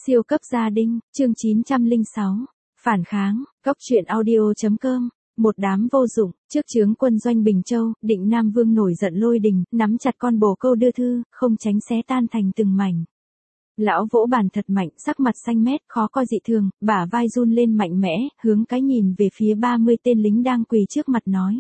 Siêu cấp gia đình, chương 906. Phản kháng, Cốc truyện audio.com. Một đám vô dụng, trước chướng quân doanh Bình Châu, Định Nam Vương nổi giận lôi đình, nắm chặt con bồ câu đưa thư, không tránh xé tan thành từng mảnh. Lão vỗ bàn thật mạnh, sắc mặt xanh mét, khó coi dị thường, bả vai run lên mạnh mẽ, hướng cái nhìn về phía 30 tên lính đang quỳ trước mặt nói.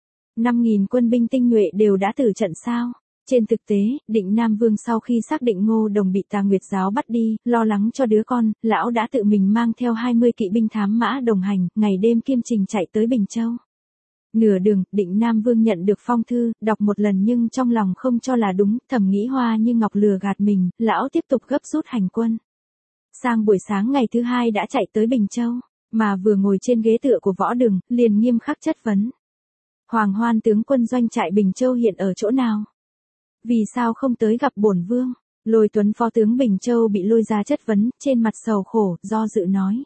5.000 quân binh tinh nhuệ đều đã tử trận sao? Trên thực tế, Định Nam Vương sau khi xác định Ngô Đồng bị Tà Nguyệt giáo bắt đi, lo lắng cho đứa con, lão đã tự mình mang theo 20 kỵ binh thám mã đồng hành, ngày đêm kiêm trình chạy tới Bình Châu. Nửa đường, Định Nam Vương nhận được phong thư, đọc một lần nhưng trong lòng không cho là đúng, thầm nghĩ Hoa Như Ngọc lừa gạt mình, lão tiếp tục gấp rút hành quân. Sang buổi sáng ngày thứ hai đã chạy tới Bình Châu, mà vừa ngồi trên ghế tựa của võ đường, liền nghiêm khắc chất vấn. Hoàng Hoan tướng quân doanh trại Bình Châu hiện ở chỗ nào? Vì sao không tới gặp bổn vương? Lôi Tuấn phó tướng Bình Châu bị lôi ra chất vấn, trên mặt sầu khổ, do dự nói.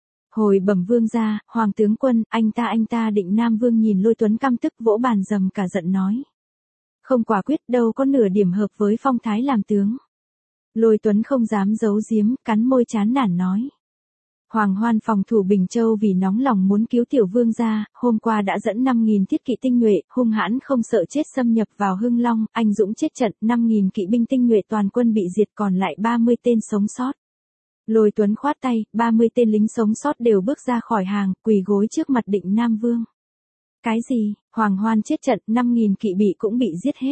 Hồi bẩm vương gia, Hoàng tướng quân, anh ta Định Nam Vương nhìn Lôi Tuấn căm tức vỗ bàn dầm cả giận nói. Không quả quyết đâu có nửa điểm hợp với phong thái làm tướng. Lôi Tuấn không dám giấu giếm, cắn môi chán nản nói. Hoàng Hoan phòng thủ Bình Châu vì nóng lòng muốn cứu tiểu vương gia, hôm qua đã dẫn 5.000 thiết kỵ tinh nhuệ, hung hãn không sợ chết xâm nhập vào Hưng Long, anh dũng chết trận, 5.000 kỵ binh tinh nhuệ toàn quân bị diệt còn lại 30 tên sống sót. Lôi Tuấn khoát tay, 30 tên lính sống sót đều bước ra khỏi hàng, quỳ gối trước mặt Định Nam Vương. Cái gì, Hoàng Hoan chết trận, 5.000 kỵ bị cũng bị giết hết.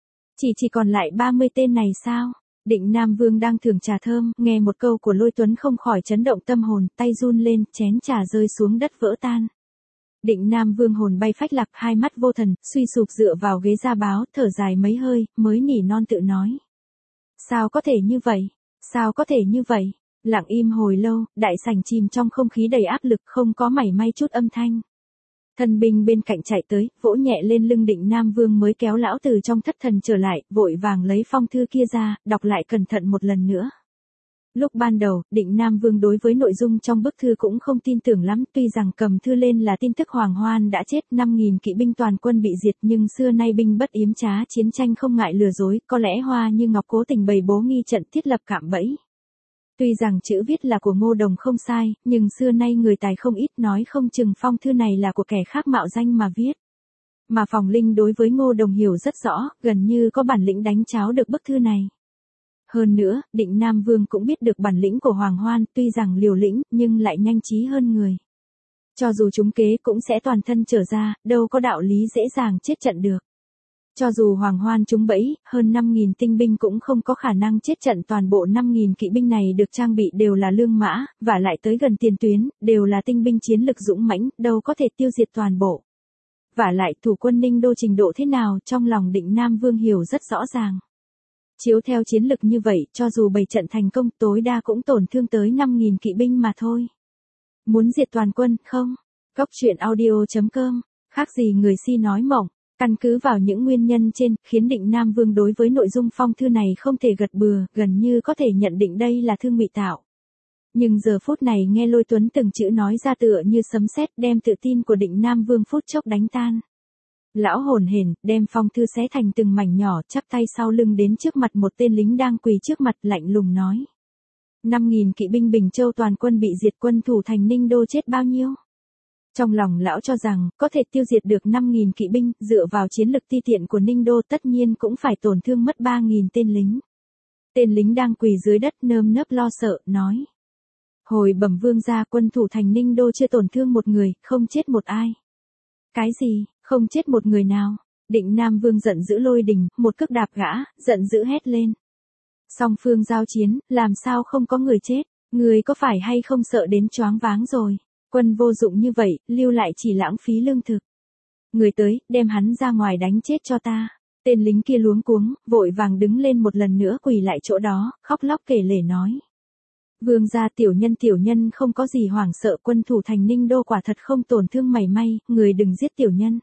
Chỉ còn lại 30 tên này sao? Định Nam Vương đang thưởng trà thơm, nghe một câu của Lôi Tuấn không khỏi chấn động tâm hồn, tay run lên, chén trà rơi xuống đất vỡ tan. Định Nam Vương hồn bay phách lạc, hai mắt vô thần, suy sụp dựa vào ghế gia báo, thở dài mấy hơi, mới nỉ non tự nói. Sao có thể như vậy? Sao có thể như vậy? Lặng im hồi lâu, đại sảnh chìm trong không khí đầy áp lực, không có mảy may chút âm thanh. Thân binh bên cạnh chạy tới, vỗ nhẹ lên lưng Định Nam Vương mới kéo lão từ trong thất thần trở lại, vội vàng lấy phong thư kia ra, đọc lại cẩn thận một lần nữa. Lúc ban đầu, Định Nam Vương đối với nội dung trong bức thư cũng không tin tưởng lắm, tuy rằng cầm thư lên là tin tức Hoàng Hoan đã chết, 5.000 kỵ binh toàn quân bị diệt, nhưng xưa nay binh bất yếm trá, chiến tranh không ngại lừa dối, có lẽ Hoa Như Ngọc cố tình bày bố nghi trận thiết lập cạm bẫy. Tuy rằng chữ viết là của Ngô Đồng không sai, nhưng xưa nay người tài không ít, nói không chừng phong thư này là của kẻ khác mạo danh mà viết. Mà Phòng Linh đối với Ngô Đồng hiểu rất rõ, gần như có bản lĩnh đánh cháo được bức thư này. Hơn nữa, Định Nam Vương cũng biết được bản lĩnh của Hoàng Hoan, tuy rằng liều lĩnh, nhưng lại nhanh trí hơn người. Cho dù trúng kế cũng sẽ toàn thân trở ra, đâu có đạo lý dễ dàng chết trận được. Cho dù Hoàng Hoan trúng bẫy, hơn 5.000 tinh binh cũng không có khả năng chết trận, toàn bộ 5.000 kỵ binh này được trang bị đều là lương mã, và lại tới gần tiền tuyến, đều là tinh binh chiến lực dũng mãnh, đâu có thể tiêu diệt toàn bộ. Và lại thủ quân Ninh Đô trình độ thế nào, trong lòng Định Nam Vương hiểu rất rõ ràng. Chiếu theo chiến lực như vậy, cho dù bày trận thành công, tối đa cũng tổn thương tới 5.000 kỵ binh mà thôi. Muốn diệt toàn quân, không? Cốc truyện audio.com, khác gì người si nói mộng. Căn cứ vào những nguyên nhân trên, khiến Định Nam Vương đối với nội dung phong thư này không thể gật bừa, gần như có thể nhận định đây là thư ngụy tạo. Nhưng giờ phút này nghe Lôi Tuấn từng chữ nói ra tựa như sấm sét, đem tự tin của Định Nam Vương phút chốc đánh tan. Lão hồn hển, đem phong thư xé thành từng mảnh nhỏ, chắp tay sau lưng đến trước mặt một tên lính đang quỳ trước mặt, lạnh lùng nói. 5.000 kỵ binh Bình Châu toàn quân bị diệt, quân thủ thành Ninh Đô chết bao nhiêu? Trong lòng lão cho rằng, có thể tiêu diệt được 5.000 kỵ binh, dựa vào chiến lực ti tiện của Ninh Đô tất nhiên cũng phải tổn thương mất 3.000 tên lính. Tên lính đang quỳ dưới đất nơm nớp lo sợ, nói. Hồi bẩm vương gia, quân thủ thành Ninh Đô chưa tổn thương một người, không chết một ai. Cái gì, không chết một người nào? Định Nam Vương giận dữ lôi đình, một cước đạp gã, giận dữ hét lên. Song phương giao chiến, làm sao không có người chết? Người có phải hay không sợ đến choáng váng rồi? Quân vô dụng như vậy, lưu lại chỉ lãng phí lương thực. Người tới, đem hắn ra ngoài đánh chết cho ta. Tên lính kia luống cuống, vội vàng đứng lên một lần nữa quỳ lại chỗ đó, khóc lóc kể lể nói. Vương gia, tiểu nhân không có gì hoảng sợ, quân thủ thành Ninh Đô quả thật không tổn thương mảy may, người đừng giết tiểu nhân.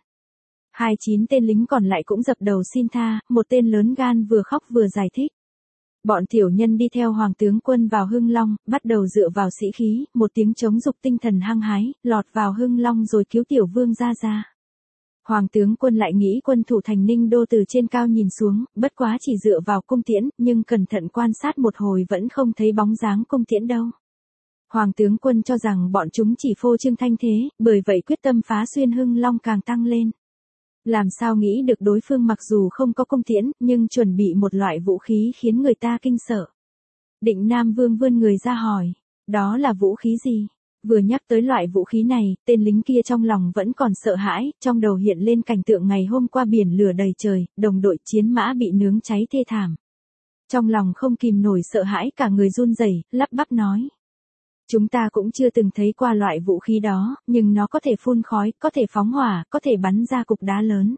29 tên lính còn lại cũng dập đầu xin tha, một tên lớn gan vừa khóc vừa giải thích. Bọn tiểu nhân đi theo Hoàng tướng quân vào Hưng Long, bắt đầu dựa vào sĩ khí, một tiếng chống dục tinh thần hăng hái, lọt vào Hưng Long rồi cứu tiểu vương gia ra. Hoàng tướng quân lại nghĩ quân thủ thành Ninh Đô từ trên cao nhìn xuống, bất quá chỉ dựa vào cung tiễn, nhưng cẩn thận quan sát một hồi vẫn không thấy bóng dáng cung tiễn đâu. Hoàng tướng quân cho rằng bọn chúng chỉ phô trương thanh thế, bởi vậy quyết tâm phá xuyên Hưng Long càng tăng lên. Làm sao nghĩ được đối phương mặc dù không có cung tiễn, nhưng chuẩn bị một loại vũ khí khiến người ta kinh sợ. Định Nam Vương vươn người ra hỏi, đó là vũ khí gì? Vừa nhắc tới loại vũ khí này, tên lính kia trong lòng vẫn còn sợ hãi, trong đầu hiện lên cảnh tượng ngày hôm qua biển lửa đầy trời, đồng đội chiến mã bị nướng cháy thê thảm. Trong lòng không kìm nổi sợ hãi cả người run rẩy, lắp bắp nói. Chúng ta cũng chưa từng thấy qua loại vũ khí đó, nhưng nó có thể phun khói, có thể phóng hỏa, có thể bắn ra cục đá lớn.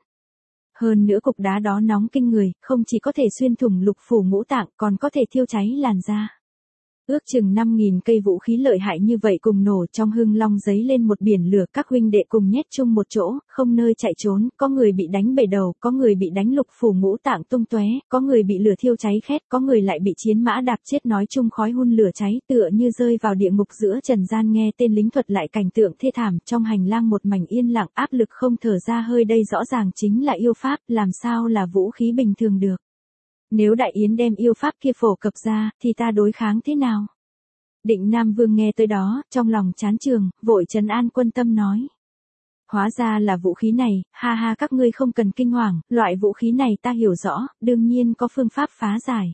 Hơn nữa cục đá đó nóng kinh người, không chỉ có thể xuyên thủng lục phủ ngũ tạng, còn có thể thiêu cháy làn da. Ước chừng 5.000 cây vũ khí lợi hại như vậy cùng nổ trong Hưng Long giấy lên một biển lửa, các huynh đệ cùng nhét chung một chỗ, không nơi chạy trốn, có người bị đánh bể đầu, có người bị đánh lục phủ ngũ tạng tung tóe, có người bị lửa thiêu cháy khét, có người lại bị chiến mã đạp chết, nói chung khói hun lửa cháy, tựa như rơi vào địa ngục giữa trần gian. Nghe tên lính thuật lại cảnh tượng thê thảm, trong hành lang một mảnh yên lặng, áp lực không thở ra hơi, đây rõ ràng chính là yêu pháp, làm sao là vũ khí bình thường được. Nếu Đại Yến đem yêu pháp kia phổ cập ra, thì ta đối kháng thế nào? Định Nam Vương nghe tới đó, trong lòng chán trường, vội trấn an quân tâm nói. Hóa ra là vũ khí này, ha ha, các ngươi không cần kinh hoàng, loại vũ khí này ta hiểu rõ, đương nhiên có phương pháp phá giải.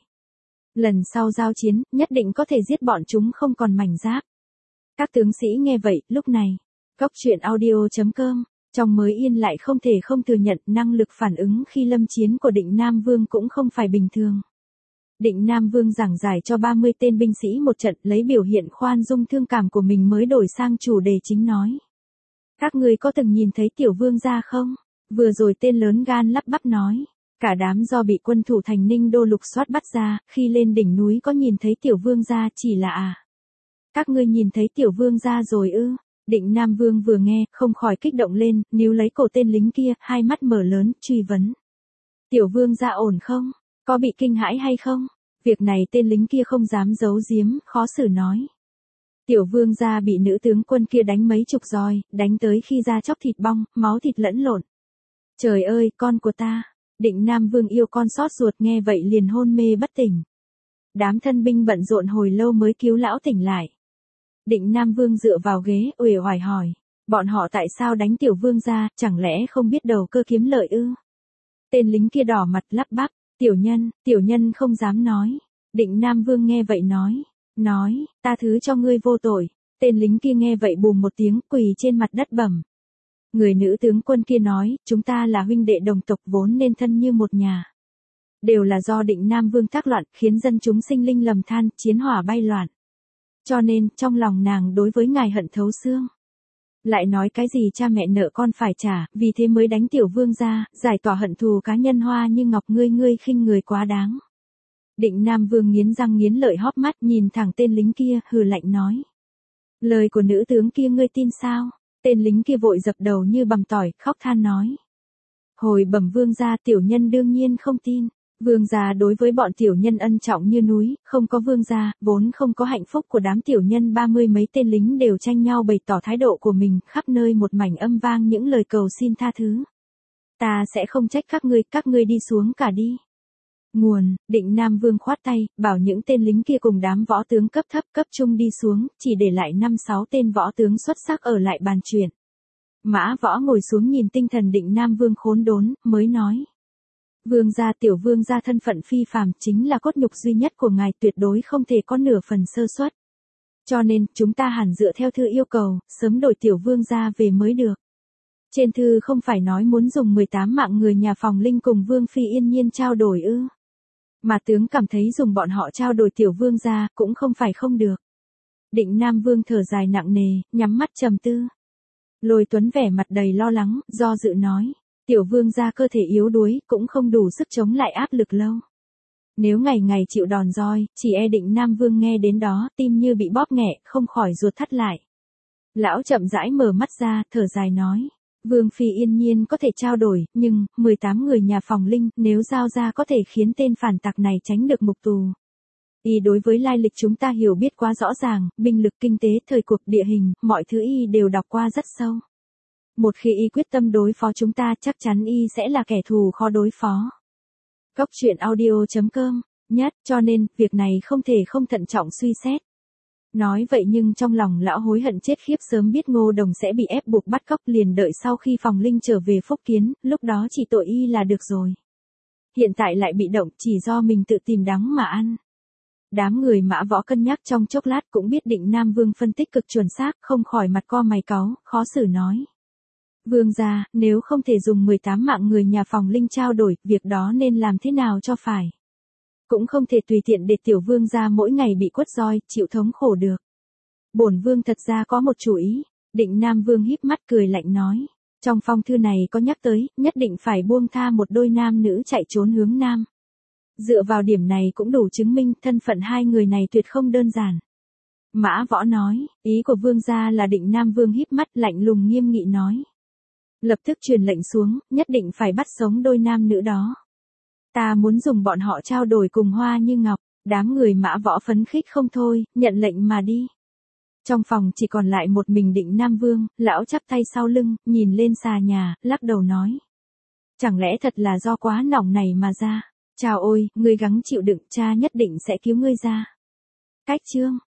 Lần sau giao chiến, nhất định có thể giết bọn chúng không còn mảnh giáp. Các tướng sĩ nghe vậy, lúc này, Góc Truyện Audio.com, trong mới yên lại không thể không thừa nhận năng lực phản ứng khi lâm chiến của Định Nam Vương cũng không phải bình thường. Định Nam Vương giảng giải cho 30 tên binh sĩ một trận, lấy biểu hiện khoan dung thương cảm của mình mới đổi sang chủ đề chính nói. Các ngươi có từng nhìn thấy tiểu vương gia không? Vừa rồi tên lớn gan lắp bắp nói. Cả đám do bị quân thủ thành Ninh Đô lục soát bắt ra, khi lên đỉnh núi có nhìn thấy tiểu vương gia, chỉ là các ngươi nhìn thấy tiểu vương gia rồi ư? Định Nam Vương vừa nghe, không khỏi kích động lên, níu lấy cổ tên lính kia, hai mắt mở lớn, truy vấn. Tiểu vương gia ổn không? Có bị kinh hãi hay không? Việc này tên lính kia không dám giấu giếm, khó xử nói. Tiểu vương gia bị nữ tướng quân kia đánh mấy chục roi, đánh tới khi da chóc thịt bong, máu thịt lẫn lộn. Trời ơi, con của ta! Định Nam Vương yêu con xót ruột, nghe vậy liền hôn mê bất tỉnh. Đám thân binh bận rộn hồi lâu mới cứu lão tỉnh lại. Định Nam Vương dựa vào ghế, uể oải hỏi. Bọn họ tại sao đánh tiểu vương gia, chẳng lẽ không biết đầu cơ kiếm lợi ư? Tên lính kia đỏ mặt lắp bắp. Tiểu nhân không dám nói. Định Nam Vương nghe vậy nói, ta thứ cho ngươi vô tội. Tên lính kia nghe vậy bùm một tiếng, quỳ trên mặt đất bẩm. Người nữ tướng quân kia nói, chúng ta là huynh đệ đồng tộc vốn nên thân như một nhà. Đều là do Định Nam Vương thác loạn, khiến dân chúng sinh linh lầm than, chiến hỏa bay loạn. Cho nên, trong lòng nàng đối với ngài hận thấu xương. Lại nói cái gì cha mẹ nợ con phải trả, vì thế mới đánh tiểu vương gia, giải tỏa hận thù cá nhân. Hoa Như Ngọc, ngươi khinh người quá đáng. Định Nam Vương nghiến răng nghiến lợi hóp mắt nhìn thẳng tên lính kia, hừ lạnh nói. Lời của nữ tướng kia ngươi tin sao? Tên lính kia vội dập đầu như bằm tỏi, khóc than nói. Hồi bẩm vương gia, tiểu nhân đương nhiên không tin. Vương gia đối với bọn tiểu nhân ân trọng như núi, không có vương gia, vốn không có hạnh phúc của đám tiểu nhân. 30 mấy tên lính đều tranh nhau bày tỏ thái độ của mình, khắp nơi một mảnh âm vang những lời cầu xin tha thứ. Ta sẽ không trách các ngươi đi xuống cả đi. Nguồn, Định Nam Vương khoát tay, bảo những tên lính kia cùng đám võ tướng cấp thấp cấp trung đi xuống, chỉ để lại 5-6 tên võ tướng xuất sắc ở lại bàn chuyện. Mã Võ ngồi xuống nhìn tinh thần Định Nam Vương khốn đốn, mới nói. Vương gia, tiểu vương gia thân phận phi phàm, chính là cốt nhục duy nhất của ngài, tuyệt đối không thể có nửa phần sơ suất. Cho nên, chúng ta hẳn dựa theo thư yêu cầu, sớm đổi tiểu vương gia về mới được. Trên thư không phải nói muốn dùng 18 mạng người nhà Phòng Linh cùng Vương Phi yên nhiên trao đổi ư? Mà tướng cảm thấy dùng bọn họ trao đổi tiểu vương gia, cũng không phải không được. Định Nam Vương thở dài nặng nề, nhắm mắt trầm tư. Lôi Tuấn vẻ mặt đầy lo lắng, do dự nói. Tiểu vương gia cơ thể yếu đuối, cũng không đủ sức chống lại áp lực lâu. Nếu ngày ngày chịu đòn roi, chỉ e Định Nam Vương nghe đến đó, tim như bị bóp nghẹ, không khỏi ruột thắt lại. Lão chậm rãi mở mắt ra, thở dài nói. Vương Phi yên nhiên có thể trao đổi, nhưng, 18 người nhà Phòng Linh, nếu giao ra có thể khiến tên phản tặc này tránh được ngục tù. Y đối với lai lịch chúng ta hiểu biết quá rõ ràng, binh lực kinh tế, thời cuộc, địa hình, mọi thứ y đều đọc qua rất sâu. Một khi y quyết tâm đối phó chúng ta chắc chắn y sẽ là kẻ thù khó đối phó. Cốc truyện audio.com, nhất, cho nên, việc này không thể không thận trọng suy xét. Nói vậy nhưng trong lòng lão hối hận chết khiếp, sớm biết Ngô Đồng sẽ bị ép buộc bắt cóc, liền đợi sau khi Phòng Linh trở về Phúc Kiến, lúc đó chỉ tội y là được rồi. Hiện tại lại bị động, chỉ do mình tự tìm đắng mà ăn. Đám người Mã Võ cân nhắc trong chốc lát cũng biết Định Nam Vương phân tích cực chuẩn xác, không khỏi mặt co mày cáu, khó xử nói. Vương gia, nếu không thể dùng 18 mạng người nhà Phòng Linh trao đổi, việc đó nên làm thế nào cho phải? Cũng không thể tùy tiện để tiểu vương gia mỗi ngày bị quất roi, chịu thống khổ được. Bổn vương thật ra có một chủ ý. Định Nam Vương híp mắt cười lạnh nói. Trong phong thư này có nhắc tới, nhất định phải buông tha một đôi nam nữ chạy trốn hướng nam. Dựa vào điểm này cũng đủ chứng minh thân phận hai người này tuyệt không đơn giản. Mã Võ nói, ý của vương gia là Định Nam Vương híp mắt lạnh lùng nghiêm nghị nói. Lập tức truyền lệnh xuống, nhất định phải bắt sống đôi nam nữ đó. Ta muốn dùng bọn họ trao đổi cùng Hoa Như Ngọc. Đám người Mã Võ phấn khích không thôi, nhận lệnh mà đi. Trong phòng chỉ còn lại một mình Định Nam Vương, lão chắp tay sau lưng, nhìn lên xà nhà, lắc đầu nói. Chẳng lẽ thật là do quá nóng này mà ra? Chào ôi, ngươi gắng chịu đựng, cha nhất định sẽ cứu ngươi ra. Cách chương